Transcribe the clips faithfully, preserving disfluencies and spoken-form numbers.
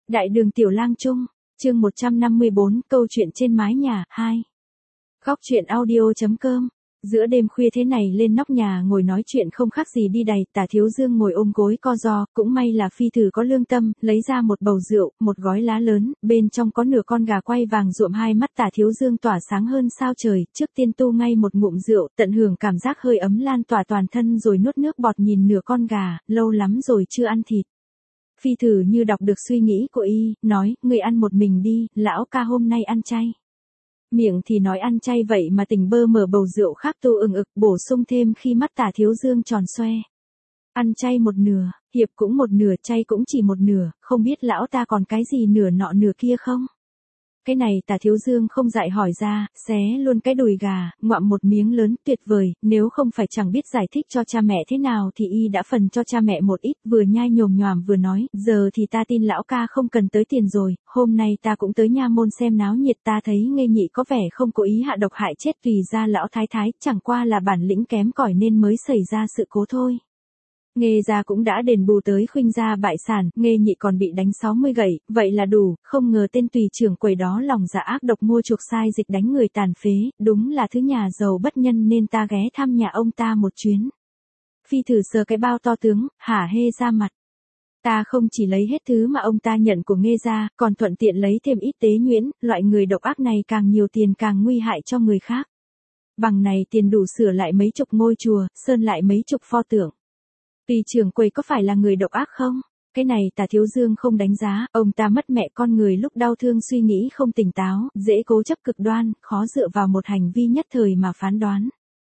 Đại đường Tiểu Lang Trung, chương một trăm năm mươi bốn, câu chuyện trên mái nhà, hai. Góc truyện audio.com. Giữa đêm khuya thế này lên nóc nhà ngồi nói chuyện không khác gì đi đày, Tả Thiếu Dương ngồi ôm gối co ro, cũng may là phi thử có lương tâm, lấy ra một bầu rượu, một gói lá lớn, bên trong có nửa con gà quay vàng ruộm, hai mắt Tả Thiếu Dương tỏa sáng hơn sao trời, trước tiên tu ngay một ngụm rượu, tận hưởng cảm giác hơi ấm lan tỏa toàn thân rồi nuốt nước bọt nhìn nửa con gà, lâu lắm rồi chưa ăn thịt. Phi thử như đọc được suy nghĩ của y, nói, người ăn một mình đi, lão ca hôm nay ăn chay. Miệng thì nói ăn chay vậy mà tỉnh bơ mở bầu rượu khác tu ừng ực, bổ sung thêm khi mắt Tả Thiếu Dương tròn xoe. Ăn chay một nửa, hiệp cũng một nửa, chay cũng chỉ một nửa, không biết lão ta còn cái gì nửa nọ nửa kia không? Cái này Tả Thiếu Dương không dại hỏi ra, xé luôn cái đùi gà, ngoạm một miếng lớn, tuyệt vời, nếu không phải chẳng biết giải thích cho cha mẹ thế nào thì y đã phần cho cha mẹ một ít, vừa nhai nhồm nhoàm vừa nói, giờ thì ta tin lão ca không cần tới tiền rồi, hôm nay ta cũng tới nha môn xem náo nhiệt, ta thấy Nghê Nhị có vẻ không cố ý hạ độc hại chết tùy ra lão thái thái, chẳng qua là bản lĩnh kém cỏi nên mới xảy ra sự cố thôi. Nghê gia cũng đã đền bù tới Khuynh gia bại sản, Nghê Nhị còn bị đánh sáu mươi gậy, vậy là đủ, không ngờ tên tùy trưởng quầy đó lòng dạ ác độc mua chuộc sai dịch đánh người tàn phế, đúng là thứ nhà giàu bất nhân nên ta ghé thăm nhà ông ta một chuyến. Phi thử sờ cái bao to tướng, hả hê ra mặt. Ta không chỉ lấy hết thứ mà ông ta nhận của Nghê gia, còn thuận tiện lấy thêm ít tế nhuyễn, loại người độc ác này càng nhiều tiền càng nguy hại cho người khác. Bằng này tiền đủ sửa lại mấy chục ngôi chùa, sơn lại mấy chục pho tượng. Tùy trưởng quầy có phải là người độc ác không? Cái này Tả Thiếu Dương không đánh giá, ông ta mất mẹ con người lúc đau thương suy nghĩ không tỉnh táo, dễ cố chấp cực đoan, khó dựa vào một hành vi nhất thời mà phán đoán.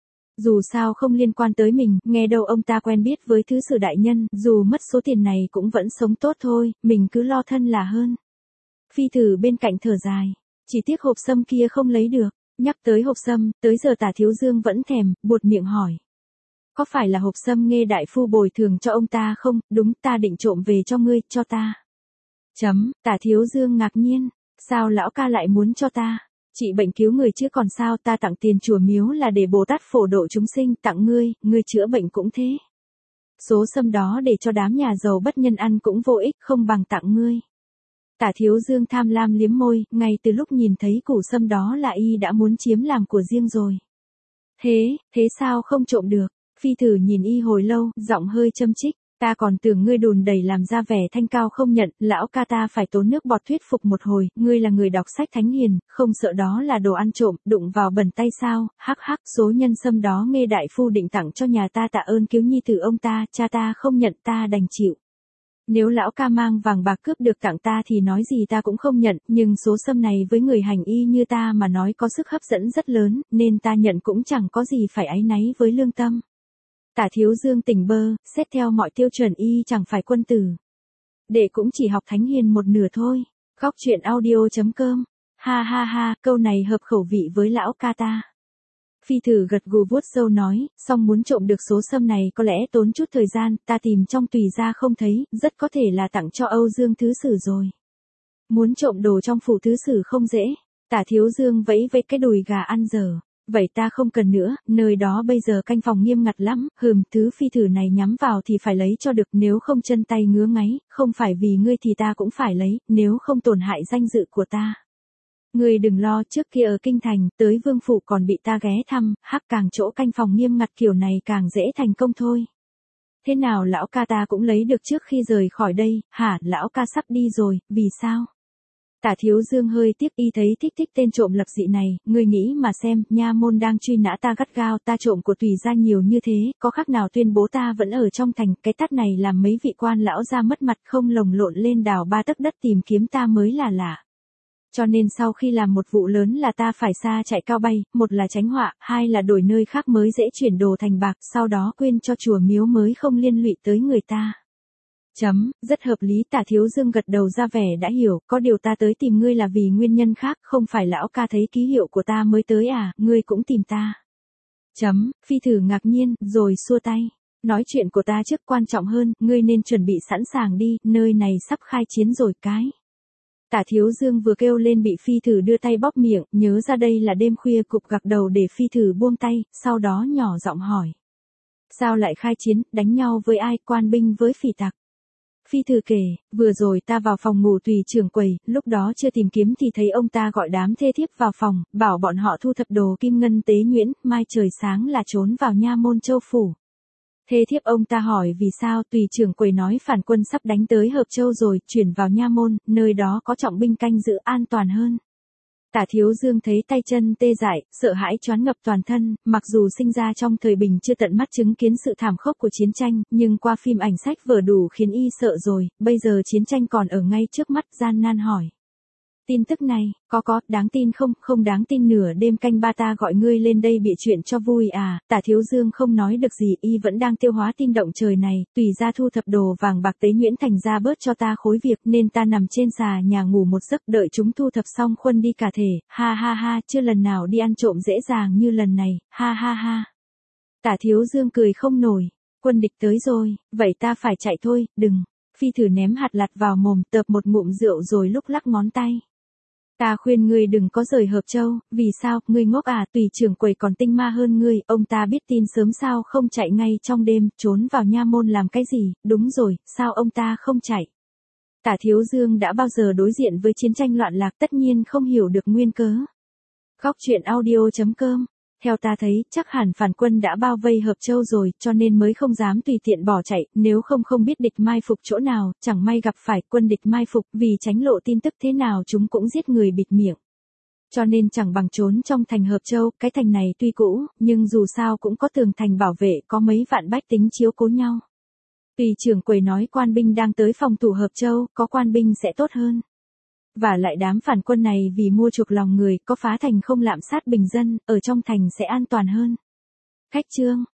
Dù sao không liên quan tới mình, nghe đâu ông ta quen biết với thứ sử đại nhân, dù mất số tiền này cũng vẫn sống tốt thôi, mình cứ lo thân là hơn. Phi thử bên cạnh thở dài, chỉ tiếc hộp sâm kia không lấy được, nhắc tới hộp sâm, tới giờ Tả Thiếu Dương vẫn thèm, buột miệng hỏi. Có phải là hộp sâm Nghê đại phu bồi thường cho ông ta không? Đúng, ta định trộm về cho ngươi, cho ta. Chấm, Tả Thiếu Dương ngạc nhiên, sao lão ca lại muốn cho ta? Trị bệnh cứu người chứ còn sao, ta tặng tiền chùa miếu là để Bồ Tát phổ độ chúng sinh, tặng ngươi, ngươi chữa bệnh cũng thế. Số sâm đó để cho đám nhà giàu bất nhân ăn cũng vô ích, không bằng tặng ngươi. Tả Thiếu Dương tham lam liếm môi, ngay từ lúc nhìn thấy củ sâm đó là y đã muốn chiếm làm của riêng rồi. Thế, thế sao không trộm được? Phi thử nhìn y hồi lâu, giọng hơi châm chích, ta còn tưởng ngươi đùn đẩy làm ra vẻ thanh cao không nhận, lão ca ta phải tốn nước bọt thuyết phục một hồi, ngươi là người đọc sách thánh hiền, không sợ đó là đồ ăn trộm, đụng vào bẩn tay sao, hắc hắc, số nhân sâm đó Nghê đại phu định tặng cho nhà ta tạ ơn cứu nhi tử ông ta, cha ta không nhận ta đành chịu. Nếu lão ca mang vàng bạc cướp được tặng ta thì nói gì ta cũng không nhận, nhưng số sâm này với người hành y như ta mà nói có sức hấp dẫn rất lớn, nên ta nhận cũng chẳng có gì phải áy náy với lương tâm. Tả Thiếu Dương tỉnh bơ, xét theo mọi tiêu chuẩn y chẳng phải quân tử. Đệ cũng chỉ học thánh hiền một nửa thôi. Góc truyện audio.com. Ha ha ha, câu này hợp khẩu vị với lão ca ta. Phi thử gật gù vuốt râu nói, song muốn trộm được số sâm này có lẽ tốn chút thời gian, ta tìm trong tùy gia không thấy, rất có thể là tặng cho Âu Dương Thứ Sử rồi. Muốn trộm đồ trong phủ Thứ Sử không dễ. Tả Thiếu Dương vẫy vẫy cái đùi gà ăn dở. Vậy ta không cần nữa, nơi đó bây giờ canh phòng nghiêm ngặt lắm, hừm, thứ phi thử này nhắm vào thì phải lấy cho được, nếu không chân tay ngứa ngáy, không phải vì ngươi thì ta cũng phải lấy, nếu không tổn hại danh dự của ta. Ngươi đừng lo, trước kia ở kinh thành, tới vương phủ còn bị ta ghé thăm, hắc càng chỗ canh phòng nghiêm ngặt kiểu này càng dễ thành công thôi. Thế nào lão ca ta cũng lấy được trước khi rời khỏi đây, hả, lão ca sắp đi rồi, vì sao? Tả Thiếu Dương hơi tiếc y thấy thích thích tên trộm lập dị này, ngươi nghĩ mà xem, nha môn đang truy nã ta gắt gao, ta trộm của tùy gia nhiều như thế, có khác nào tuyên bố ta vẫn ở trong thành, cái tát này làm mấy vị quan lão ra mất mặt không lồng lộn lên đào ba tấc đất tìm kiếm ta mới là lạ. Cho nên sau khi làm một vụ lớn là ta phải xa chạy cao bay, một là tránh họa, hai là đổi nơi khác mới dễ chuyển đồ thành bạc, sau đó quên cho chùa miếu mới không liên lụy tới người ta. Chấm, rất hợp lý. Tả Thiếu Dương gật đầu ra vẻ đã hiểu, có điều ta tới tìm ngươi là vì nguyên nhân khác, không phải lão ca thấy ký hiệu của ta mới tới à, ngươi cũng tìm ta. Chấm, phi thử ngạc nhiên, rồi xua tay. Nói chuyện của ta trước quan trọng hơn, ngươi nên chuẩn bị sẵn sàng đi, nơi này sắp khai chiến rồi cái. Tả Thiếu Dương vừa kêu lên bị phi thử đưa tay bóp miệng, nhớ ra đây là đêm khuya cụp gặc đầu để phi thử buông tay, sau đó nhỏ giọng hỏi. Sao lại khai chiến, đánh nhau với ai, quan binh với phỉ tặc? Phi Thư kể, vừa rồi ta vào phòng ngủ tùy trưởng quầy, lúc đó chưa tìm kiếm thì thấy ông ta gọi đám thê thiếp vào phòng, bảo bọn họ thu thập đồ kim ngân tế nhuyễn, mai trời sáng là trốn vào nha môn Châu phủ. Thê thiếp ông ta hỏi vì sao, tùy trưởng quầy nói phản quân sắp đánh tới Hợp Châu rồi, chuyển vào nha môn, nơi đó có trọng binh canh giữ an toàn hơn. Tả Thiếu Dương thấy tay chân tê dại, sợ hãi choáng ngập toàn thân, mặc dù sinh ra trong thời bình chưa tận mắt chứng kiến sự thảm khốc của chiến tranh, nhưng qua phim ảnh sách vở đủ khiến y sợ rồi, bây giờ chiến tranh còn ở ngay trước mắt, gian nan hỏi. Tin tức này, có có, đáng tin không, không đáng tin. Nửa đêm canh ba ta gọi ngươi lên đây bịa chuyện cho vui à, Tả Thiếu Dương không nói được gì, y vẫn đang tiêu hóa tin động trời này, tùy ra thu thập đồ vàng bạc tế nhuyễn thành ra bớt cho ta khối việc nên ta nằm trên xà nhà ngủ một giấc đợi chúng thu thập xong khuân đi cả thể, ha ha ha, chưa lần nào đi ăn trộm dễ dàng như lần này, ha ha ha. Tả Thiếu Dương cười không nổi, quân địch tới rồi, vậy ta phải chạy thôi, đừng. Phi Thử ném hạt lặt vào mồm, tợp một ngụm rượu rồi lúc lắc ngón tay. Ta khuyên ngươi đừng có rời Hợp Châu, vì sao, ngươi ngốc à, tùy trưởng quầy còn tinh ma hơn ngươi, ông ta biết tin sớm sao không chạy ngay trong đêm, trốn vào nha môn làm cái gì, đúng rồi, sao ông ta không chạy. Tả Thiếu Dương đã bao giờ đối diện với chiến tranh loạn lạc, tất nhiên không hiểu được nguyên cớ. Góc truyện audio chấm com. Theo ta thấy, chắc hẳn phản quân đã bao vây Hợp Châu rồi, cho nên mới không dám tùy tiện bỏ chạy, nếu không không biết địch mai phục chỗ nào, chẳng may gặp phải quân địch mai phục, vì tránh lộ tin tức thế nào chúng cũng giết người bịt miệng. Cho nên chẳng bằng trốn trong thành Hợp Châu, cái thành này tuy cũ, nhưng dù sao cũng có tường thành bảo vệ, có mấy vạn bách tính chiếu cố nhau. Tùy trưởng quầy nói quan binh đang tới phòng thủ Hợp Châu, có quan binh sẽ tốt hơn. Và lại đám phản quân này vì mua chuộc lòng người, có phá thành không lạm sát bình dân, ở trong thành sẽ an toàn hơn. Khách chương.